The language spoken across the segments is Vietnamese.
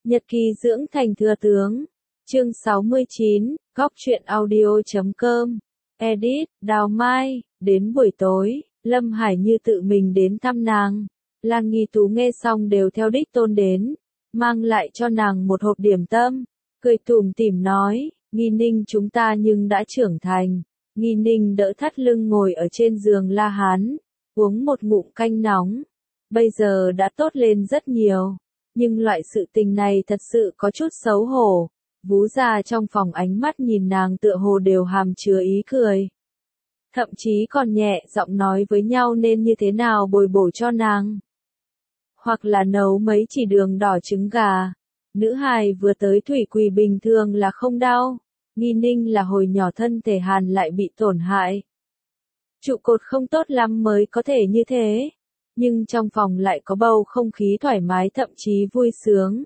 Nhật ký dưỡng thành thừa tướng. Chương 69, góc truyện audio.com. Edit, Đào Mai. Đến buổi tối, Lâm Hải Như tự mình đến thăm nàng. Lan Nghi Tú nghe xong đều theo đích tôn đến, mang lại cho nàng một hộp điểm tâm, cười tủm tỉm nói, Nghi Ninh chúng ta nhưng đã trưởng thành. Nghi Ninh đỡ thắt lưng ngồi ở trên giường La Hán, uống một ngụm canh nóng. Bây giờ đã tốt lên rất nhiều, nhưng loại sự tình này thật sự có chút xấu hổ. Vú già trong phòng ánh mắt nhìn nàng tựa hồ đều hàm chứa ý cười. Thậm chí còn nhẹ giọng nói với nhau nên như thế nào bồi bổ cho nàng. Hoặc là nấu mấy chỉ đường đỏ trứng gà. Nữ hài vừa tới thủy quỳ bình thường là không đau. Nghi Ninh là hồi nhỏ thân thể hàn lại bị tổn hại. Trụ cột không tốt lắm mới có thể như thế. Nhưng trong phòng lại có bầu không khí thoải mái thậm chí vui sướng.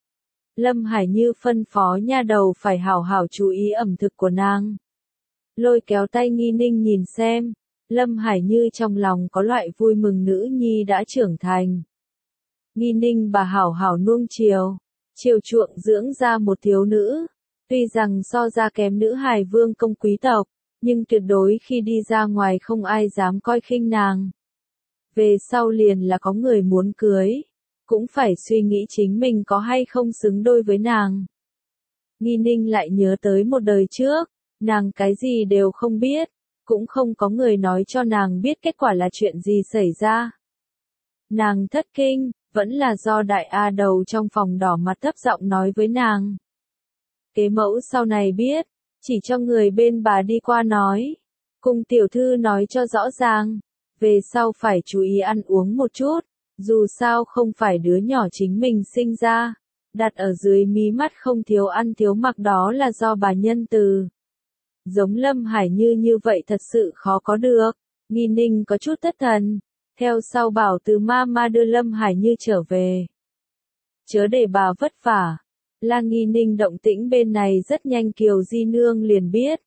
Lâm Hải Như phân phó nha đầu phải hảo hảo chú ý ẩm thực của nàng. Lôi kéo tay Nghi Ninh nhìn xem, Lâm Hải Như trong lòng có loại vui mừng nữ nhi đã trưởng thành. Nghi Ninh bà hảo hảo nuông chiều chuộng dưỡng ra một thiếu nữ, tuy rằng so ra kém nữ hài vương công quý tộc, nhưng tuyệt đối khi đi ra ngoài không ai dám coi khinh nàng. Về sau liền là có người muốn cưới, cũng phải suy nghĩ chính mình có hay không xứng đôi với nàng. Nghi Ninh lại nhớ tới một đời trước, nàng cái gì đều không biết, cũng không có người nói cho nàng biết kết quả là chuyện gì xảy ra. Nàng thất kinh, vẫn là do đại A đầu trong phòng đỏ mặt thấp giọng nói với nàng. Kế mẫu sau này biết, chỉ cho người bên bà đi qua nói, cùng tiểu thư nói cho rõ ràng, về sau phải chú ý ăn uống một chút, dù sao không phải đứa nhỏ chính mình sinh ra, đặt ở dưới mí mắt không thiếu ăn thiếu mặc đó là do bà nhân từ. Giống Lâm Hải Như như vậy thật sự khó có được. Nghi Ninh có chút thất thần, theo sau bảo từ ma đưa Lâm Hải Như trở về. Chớ để bà vất vả. La Nghi Ninh động tĩnh bên này rất nhanh Kiều Di Nương liền biết.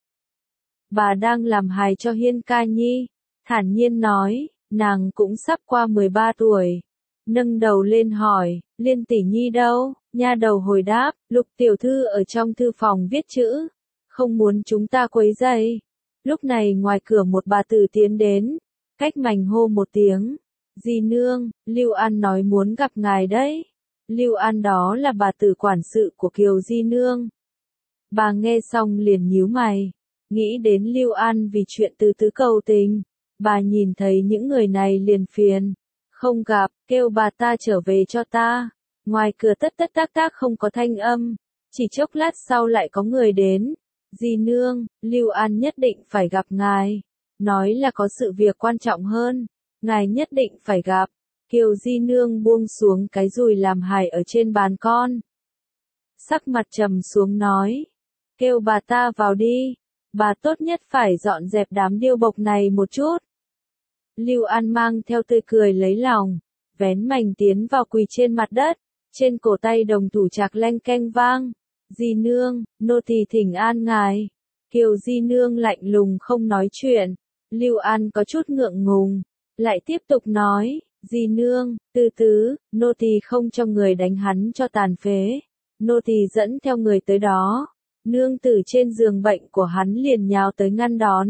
Bà đang làm hài cho Hiên ca nhi, thản nhiên nói, nàng cũng sắp qua 13 tuổi. Nâng đầu lên hỏi, Liên tỷ nhi đâu? Nha đầu hồi đáp, Lục tiểu thư ở trong thư phòng viết chữ, không muốn chúng ta quấy rầy. Lúc này ngoài cửa một bà tử tiến đến, cách mảnh hô một tiếng, Di Nương, Lưu An nói muốn gặp ngài đấy. Lưu An đó là bà tử quản sự của Kiều Di Nương. Bà nghe xong liền nhíu mày, nghĩ đến Lưu An vì chuyện từ tứ cầu tình. Bà nhìn thấy những người này liền phiền, không gặp, kêu bà ta trở về cho ta. Ngoài cửa tất tất tác tác không có thanh âm, chỉ chốc lát sau lại có người đến. Di Nương, Lưu An nhất định phải gặp ngài, nói là có sự việc quan trọng hơn, ngài nhất định phải gặp. Kiều Di Nương buông xuống cái dùi làm hài ở trên bàn con. Sắc mặt trầm xuống nói, kêu bà ta vào đi, bà tốt nhất phải dọn dẹp đám điêu bộc này một chút. Lưu An mang theo tươi cười lấy lòng, vén mành tiến vào quỳ trên mặt đất, trên cổ tay đồng thủ trạc leng keng vang. Di Nương, nô tỳ thỉnh an ngài. Kiều Di Nương lạnh lùng không nói chuyện. Lưu An có chút ngượng ngùng, lại tiếp tục nói, Di Nương, từ từ, nô tỳ không cho người đánh hắn cho tàn phế. Nô tỳ dẫn theo người tới đó. Nương tử trên giường bệnh của hắn liền nhào tới ngăn đón.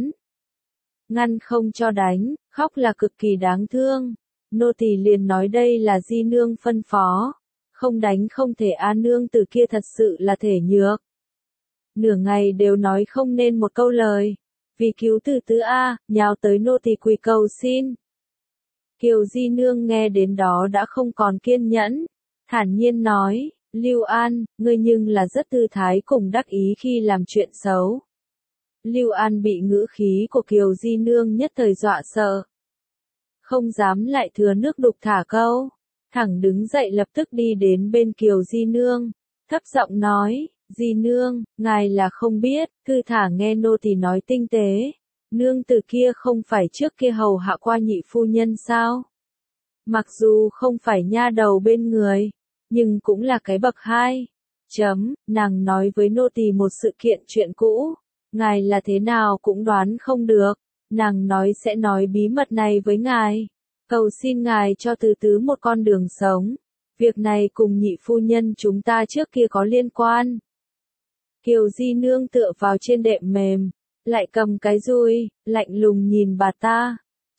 Ngăn không cho đánh, khóc là cực kỳ đáng thương. Nô tỳ liền nói đây là Di Nương phân phó. Không đánh không thể nương tử kia thật sự là thể nhược. Nửa ngày đều nói không nên một câu lời. Vì cứu từ tứ nhào tới nô tỳ quỳ cầu xin. Kiều Di Nương nghe đến đó đã không còn kiên nhẫn. Thản nhiên nói, Lưu An, ngươi nhưng là rất tư thái cùng đắc ý khi làm chuyện xấu. Lưu An bị ngữ khí của Kiều Di Nương nhất thời dọa sợ. Không dám lại thừa nước đục thả câu. Thẳng đứng dậy lập tức đi đến bên Kiều Di Nương, thấp giọng nói, Di Nương, ngài là không biết, cứ thả nghe nô tỳ nói tinh tế. Nương tử kia không phải trước kia hầu hạ qua nhị phu nhân sao? Mặc dù không phải nha đầu bên người, nhưng cũng là cái bậc hai. Nàng nói với nô tỳ một sự kiện chuyện cũ, ngài là thế nào cũng đoán không được. Nàng nói sẽ nói bí mật này với ngài. Cầu xin ngài cho từ tứ một con đường sống. Việc này cùng nhị phu nhân chúng ta trước kia có liên quan. Kiều Di Nương tựa vào trên đệm mềm, lại cầm cái dùi, lạnh lùng nhìn bà ta.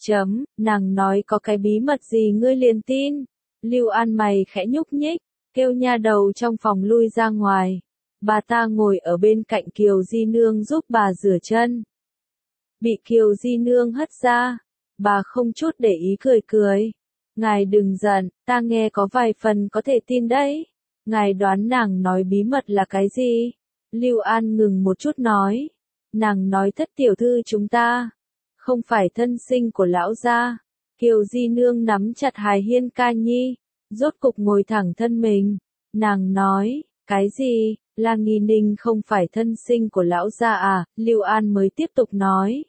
Nàng nói có cái bí mật gì ngươi liền tin. Lưu An mày khẽ nhúc nhích, kêu nha đầu trong phòng lui ra ngoài. Bà ta ngồi ở bên cạnh Kiều Di Nương giúp bà rửa chân. Bị Kiều Di Nương hất ra, bà không chút để ý cười cười. Ngài đừng giận, ta nghe có vài phần có thể tin đấy. Ngài đoán nàng nói bí mật là cái gì? Lưu An ngừng một chút nói. Nàng nói Thất tiểu thư chúng ta không phải thân sinh của lão gia. Kiều Di Nương nắm chặt Hài Hiên ca nhi, rốt cục ngồi thẳng thân mình. Nàng nói, cái gì? La Nghi Ninh không phải thân sinh của lão gia à? Lưu An mới tiếp tục nói.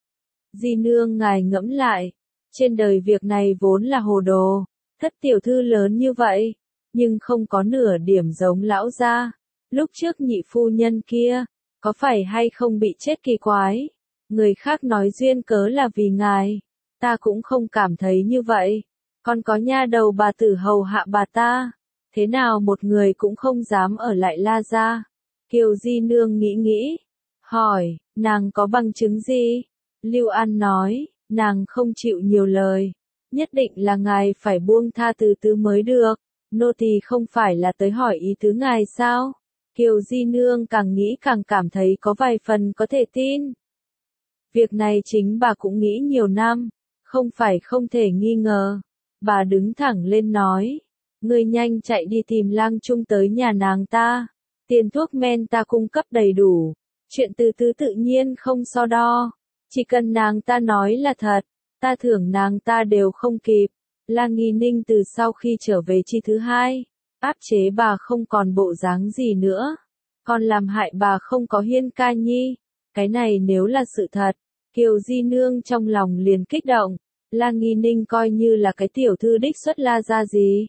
Di Nương ngài ngẫm lại, trên đời việc này vốn là hồ đồ. Thất tiểu thư lớn như vậy, nhưng không có nửa điểm giống lão gia. Lúc trước nhị phu nhân kia, có phải hay không bị chết kỳ quái? Người khác nói duyên cớ là vì ngài, ta cũng không cảm thấy như vậy. Còn có nha đầu bà tử hầu hạ bà ta, thế nào một người cũng không dám ở lại La gia. Kiều Di Nương nghĩ, hỏi, nàng có bằng chứng gì? Lưu An nói, nàng không chịu nhiều lời, nhất định là ngài phải buông tha từ từ mới được. Nô tỳ không phải là tới hỏi ý tứ ngài sao? Kiều Di Nương càng nghĩ càng cảm thấy có vài phần có thể tin. Việc này chính bà cũng nghĩ nhiều năm, không phải không thể nghi ngờ. Bà đứng thẳng lên nói, ngươi nhanh chạy đi tìm Lang Trung tới nhà nàng ta, tiền thuốc men ta cung cấp đầy đủ, chuyện từ từ tự nhiên không so đo, chỉ cần nàng ta nói là thật, ta thưởng nàng ta đều không kịp. La Nghi Ninh từ sau khi trở về chi thứ hai, áp chế bà không còn bộ dáng gì nữa, còn làm hại bà không có Hiên ca nhi. Cái này nếu là sự thật, Kiều Di Nương trong lòng liền kích động. La Nghi Ninh coi như là cái tiểu thư đích xuất La gia gì.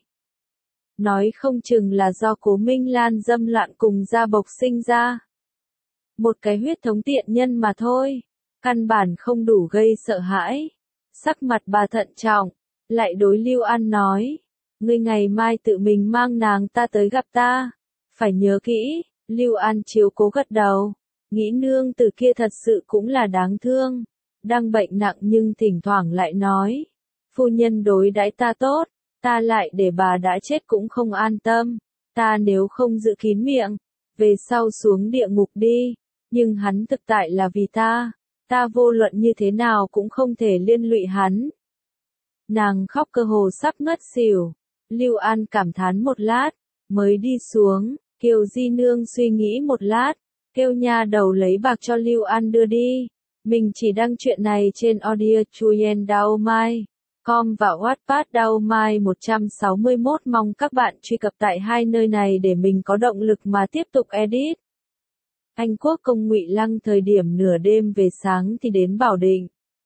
Nói không chừng là do Cố Minh Lan dâm loạn cùng gia bộc sinh ra. Một cái huyết thống tiện nhân mà thôi, căn bản không đủ gây sợ hãi. Sắc mặt bà thận trọng, lại đối Lưu An nói, ngươi ngày mai tự mình mang nàng ta tới gặp ta, phải nhớ kỹ. Lưu An chiếu cố gật đầu, nghĩ nương tử kia thật sự cũng là đáng thương, đang bệnh nặng nhưng thỉnh thoảng lại nói, phu nhân đối đãi ta tốt, ta lại để bà đã chết cũng không an tâm, ta nếu không giữ kín miệng, về sau xuống địa ngục đi, nhưng hắn thực tại là vì ta vô luận như thế nào cũng không thể liên lụy hắn. Nàng khóc cơ hồ sắp ngất xỉu, Lưu An cảm thán một lát, mới đi xuống. Kiều Di Nương suy nghĩ một lát, kêu nha đầu lấy bạc cho Lưu An đưa đi. Mình chỉ đăng chuyện này trên audio Chuyen Dao Mai com và Wattpad Dao Mai 161, mong các bạn truy cập tại hai nơi này để mình có động lực mà tiếp tục edit. Anh quốc công Ngụy Lăng thời điểm nửa đêm về sáng thì đến Bảo Định.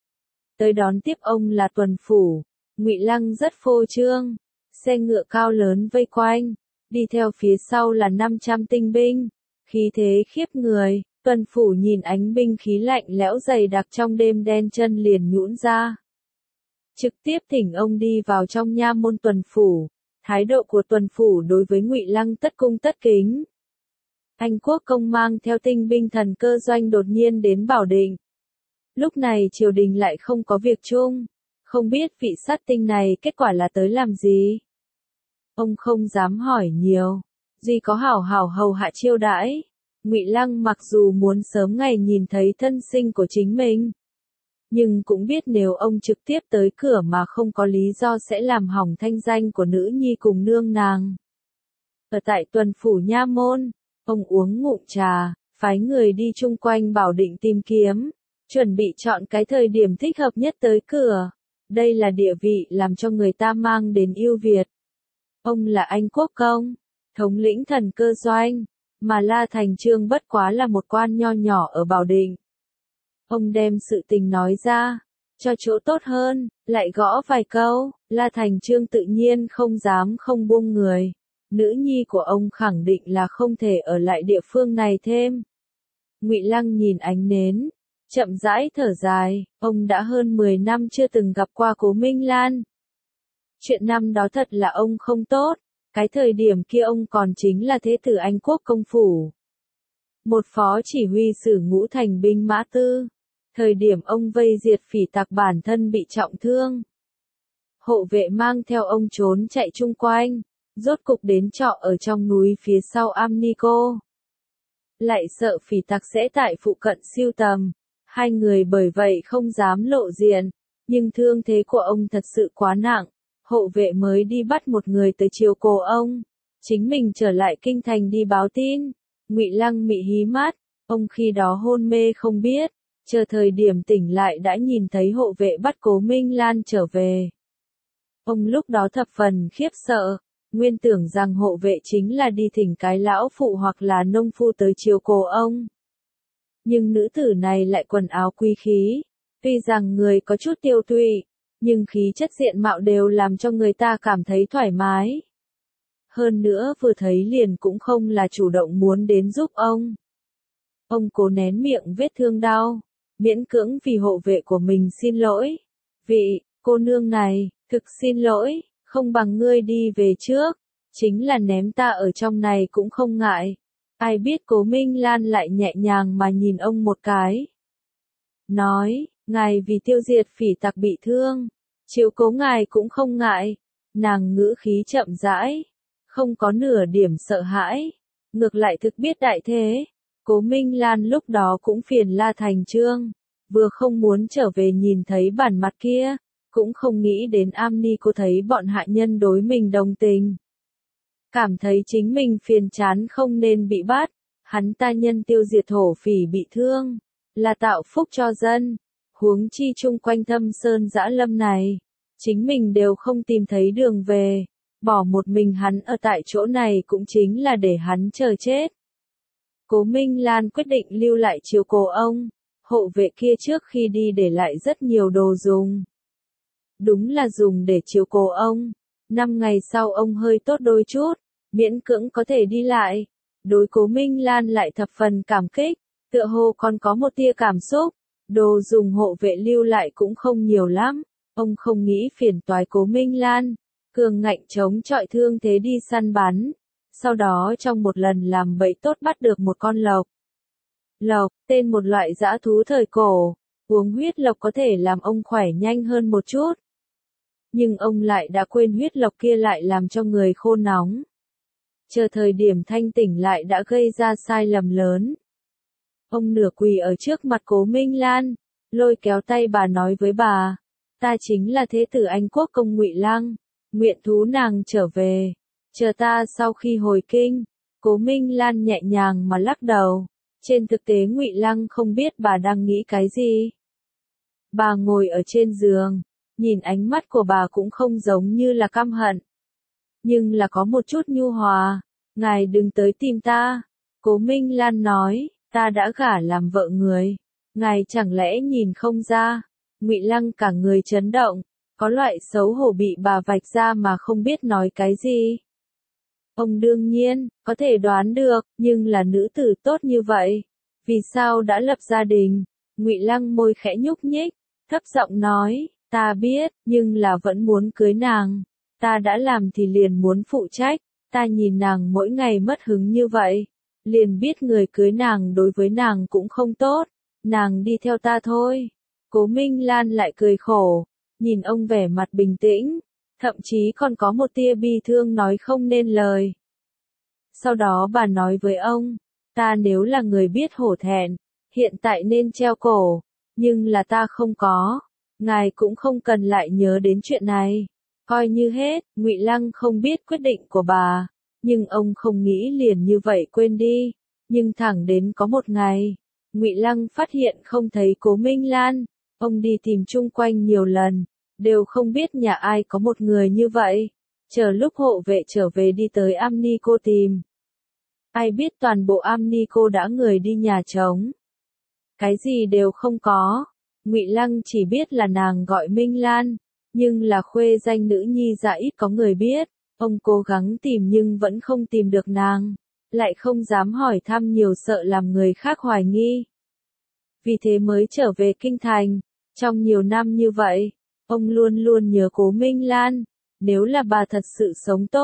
Tới đón tiếp ông là tuần phủ. Ngụy Lăng rất phô trương, xe ngựa cao lớn vây quanh. Đi theo phía sau là 500 tinh binh, khí thế khiếp người. Tuần phủ nhìn ánh binh khí lạnh lẽo dày đặc trong đêm đen chân liền nhũn ra. Trực tiếp thỉnh ông đi vào trong nha môn tuần phủ. Thái độ của tuần phủ đối với Ngụy Lăng tất cung tất kính. Anh quốc công mang theo tinh binh thần cơ doanh đột nhiên đến Bảo Định. Lúc này triều đình lại không có việc chung, không biết vị sát tinh này kết quả là tới làm gì. Ông không dám hỏi nhiều, duy có hảo hảo hầu hạ chiêu đãi. Ngụy Lăng mặc dù muốn sớm ngày nhìn thấy thân sinh của chính mình, nhưng cũng biết nếu ông trực tiếp tới cửa mà không có lý do sẽ làm hỏng thanh danh của nữ nhi cùng nương nàng. Ở tại tuần phủ nha môn, ông uống ngụm trà, phái người đi chung quanh Bảo Định tìm kiếm, chuẩn bị chọn cái thời điểm thích hợp nhất tới cửa. Đây là địa vị làm cho người ta mang đến ưu việt. Ông là anh quốc công, thống lĩnh thần cơ doanh, mà La Thành Chương bất quá là một quan nho nhỏ ở Bảo Định. Ông đem sự tình nói ra, cho chỗ tốt hơn, lại gõ vài câu, La Thành Chương tự nhiên không dám không buông người. Nữ nhi của ông khẳng định là không thể ở lại địa phương này thêm. Ngụy Lăng nhìn ánh nến, chậm rãi thở dài, ông đã hơn 10 năm chưa từng gặp qua Cố Minh Lan. Chuyện năm đó thật là ông không tốt, Cái thời điểm kia ông còn chính là thế tử Anh quốc công phủ. Một phó chỉ huy sử ngũ thành binh mã tư. Thời điểm ông vây diệt phỉ tặc bản thân bị trọng thương. Hộ vệ mang theo ông trốn chạy chung quanh, rốt cục đến trọ ở trong núi phía sau Amnico. Lại sợ phỉ tặc sẽ tại phụ cận siêu tầm, hai người bởi vậy không dám lộ diện, nhưng thương thế của ông thật sự quá nặng, hộ vệ mới đi bắt một người tới chiếu cố ông, chính mình trở lại kinh thành đi báo tin. Ngụy Lăng mị hí mắt, ông khi đó hôn mê không biết, chờ thời điểm tỉnh lại đã nhìn thấy hộ vệ bắt Cố Minh Lan trở về. Ông lúc đó thập phần khiếp sợ, nguyên tưởng rằng hộ vệ chính là đi thỉnh cái lão phụ hoặc là nông phu tới chiếu cố ông. Nhưng nữ tử này lại quần áo quý khí, tuy rằng người có chút tiêu tụy, nhưng khí chất diện mạo đều làm cho người ta cảm thấy thoải mái. Hơn nữa vừa thấy liền cũng không là chủ động muốn đến giúp ông. Ông cố nén miệng vết thương đau, miễn cưỡng vì hộ vệ của mình xin lỗi. Vị, cô nương này, thực xin lỗi, không bằng ngươi đi về trước, chính là ném ta ở trong này cũng không ngại. Ai biết Cố Minh Lan lại nhẹ nhàng mà nhìn ông một cái. Nói, ngài vì tiêu diệt phỉ tặc bị thương, chiếu cố ngài cũng không ngại. Nàng ngữ khí chậm rãi, không có nửa điểm sợ hãi, ngược lại thực biết đại thế. Cố Minh Lan lúc đó cũng phiền La Thành Trương, vừa không muốn trở về nhìn thấy bản mặt kia, cũng không nghĩ đến Amnico thấy bọn hạ nhân đối mình đồng tình. Cảm thấy chính mình phiền chán không nên bị bắt, hắn ta nhân tiêu diệt thổ phỉ bị thương, là tạo phúc cho dân, huống chi chung quanh Thâm Sơn Dã Lâm này, chính mình đều không tìm thấy đường về, bỏ một mình hắn ở tại chỗ này cũng chính là để hắn chờ chết. Cố Minh Lan quyết định lưu lại chiếu cố ông, hộ vệ kia trước khi đi để lại rất nhiều đồ dùng. Đúng là dùng để chiếu cố ông. 5 ngày sau ông hơi tốt đôi chút, miễn cưỡng có thể đi lại. Đối Cố Minh Lan lại thập phần cảm kích, tựa hồ còn có một tia cảm xúc. Đồ dùng hộ vệ lưu lại cũng không nhiều lắm, ông không nghĩ phiền toái Cố Minh Lan, cường ngạnh chống chọi thương thế đi săn bắn. Sau đó trong một lần làm bẫy tốt bắt được một con lộc. Lộc, tên một loại dã thú thời cổ, uống huyết lộc có thể làm ông khỏe nhanh hơn một chút. Nhưng ông lại đã quên huyết lộc kia lại làm cho người khô nóng. Chờ thời điểm thanh tỉnh lại đã gây ra sai lầm lớn. Ông nửa quỳ ở trước mặt Cố Minh Lan, lôi kéo tay bà nói với bà, ta chính là thế tử Anh quốc công Ngụy Lăng, nguyện thú nàng trở về, chờ ta sau khi hồi kinh. Cố Minh Lan nhẹ nhàng mà lắc đầu, trên thực tế Ngụy Lăng không biết bà đang nghĩ cái gì. Bà ngồi ở trên giường, nhìn ánh mắt của bà cũng không giống như là căm hận, nhưng là có một chút nhu hòa. Ngài đừng tới tìm ta, Cố Minh Lan nói, ta đã gả làm vợ người, ngài chẳng lẽ nhìn không ra. Ngụy Lăng cả người chấn động, có loại xấu hổ bị bà vạch ra mà không biết nói cái gì. Ông đương nhiên, có thể đoán được, nhưng là nữ tử tốt như vậy, vì sao đã lập gia đình? Ngụy Lăng môi khẽ nhúc nhích, thấp giọng nói, ta biết, nhưng là vẫn muốn cưới nàng. Ta đã làm thì liền muốn phụ trách, ta nhìn nàng mỗi ngày mất hứng như vậy, liền biết người cưới nàng đối với nàng cũng không tốt, nàng đi theo ta thôi. Cố Minh Lan lại cười khổ, nhìn ông vẻ mặt bình tĩnh, thậm chí còn có một tia bi thương nói không nên lời. Sau đó bà nói với ông, ta nếu là người biết hổ thẹn, hiện tại nên treo cổ, nhưng là ta không có, ngài cũng không cần lại nhớ đến chuyện này. Coi như hết, Ngụy Lăng không biết quyết định của bà, nhưng ông không nghĩ liền như vậy quên đi. Nhưng thẳng đến có một ngày, Ngụy Lăng phát hiện không thấy Cố Minh Lan, ông đi tìm chung quanh nhiều lần, đều không biết nhà ai có một người như vậy. Chờ lúc hộ vệ trở về đi tới Amnico tìm. Ai biết toàn bộ Amnico đã người đi nhà trống. Cái gì đều không có. Ngụy Lăng chỉ biết là nàng gọi Minh Lan, nhưng là khuê danh nữ nhi dạ ít có người biết. Ông cố gắng tìm nhưng vẫn không tìm được nàng, lại không dám hỏi thăm nhiều sợ làm người khác hoài nghi. Vì thế mới trở về kinh thành. Trong nhiều năm như vậy, ông luôn luôn nhớ Cố Minh Lan. Nếu là bà thật sự sống tốt,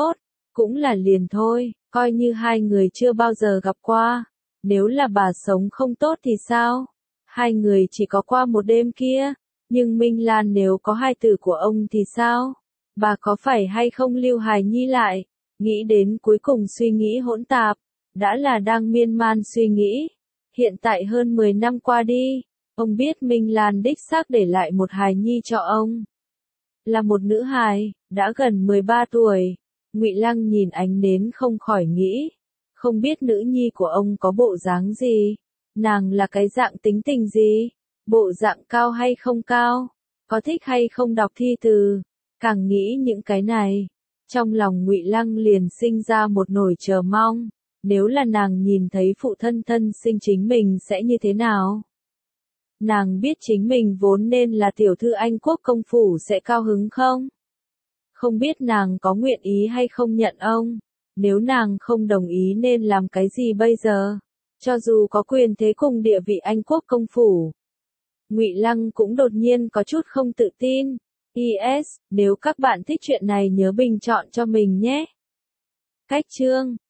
cũng là liền thôi, coi như hai người chưa bao giờ gặp qua. Nếu là bà sống không tốt thì sao? Hai người chỉ có qua một đêm kia, nhưng Minh Lan nếu có hai tử của ông thì sao? Bà có phải hay không lưu hài nhi lại? Nghĩ đến cuối cùng suy nghĩ hỗn tạp, đã là đang miên man suy nghĩ. Hiện tại hơn 10 năm qua đi, ông biết Minh Lan đích xác để lại một hài nhi cho ông. Là một nữ hài, đã gần 13 tuổi. Ngụy Lăng nhìn ánh nến không khỏi nghĩ, không biết nữ nhi của ông có bộ dáng gì, nàng là cái dạng tính tình gì, bộ dạng cao hay không cao, có thích hay không đọc thi từ. Càng nghĩ những cái này, trong lòng Ngụy Lăng liền sinh ra một nỗi chờ mong, nếu là nàng nhìn thấy phụ thân thân sinh chính mình sẽ như thế nào? Nàng biết chính mình vốn nên là tiểu thư Anh quốc công phủ sẽ cao hứng không? Không biết nàng có nguyện ý hay không nhận ông? Nếu nàng không đồng ý nên làm cái gì bây giờ? Cho dù có quyền thế cùng địa vị Anh quốc công phủ, Ngụy Lăng cũng đột nhiên có chút không tự tin. PS, nếu các bạn thích chuyện này nhớ bình chọn cho mình nhé. Cách chương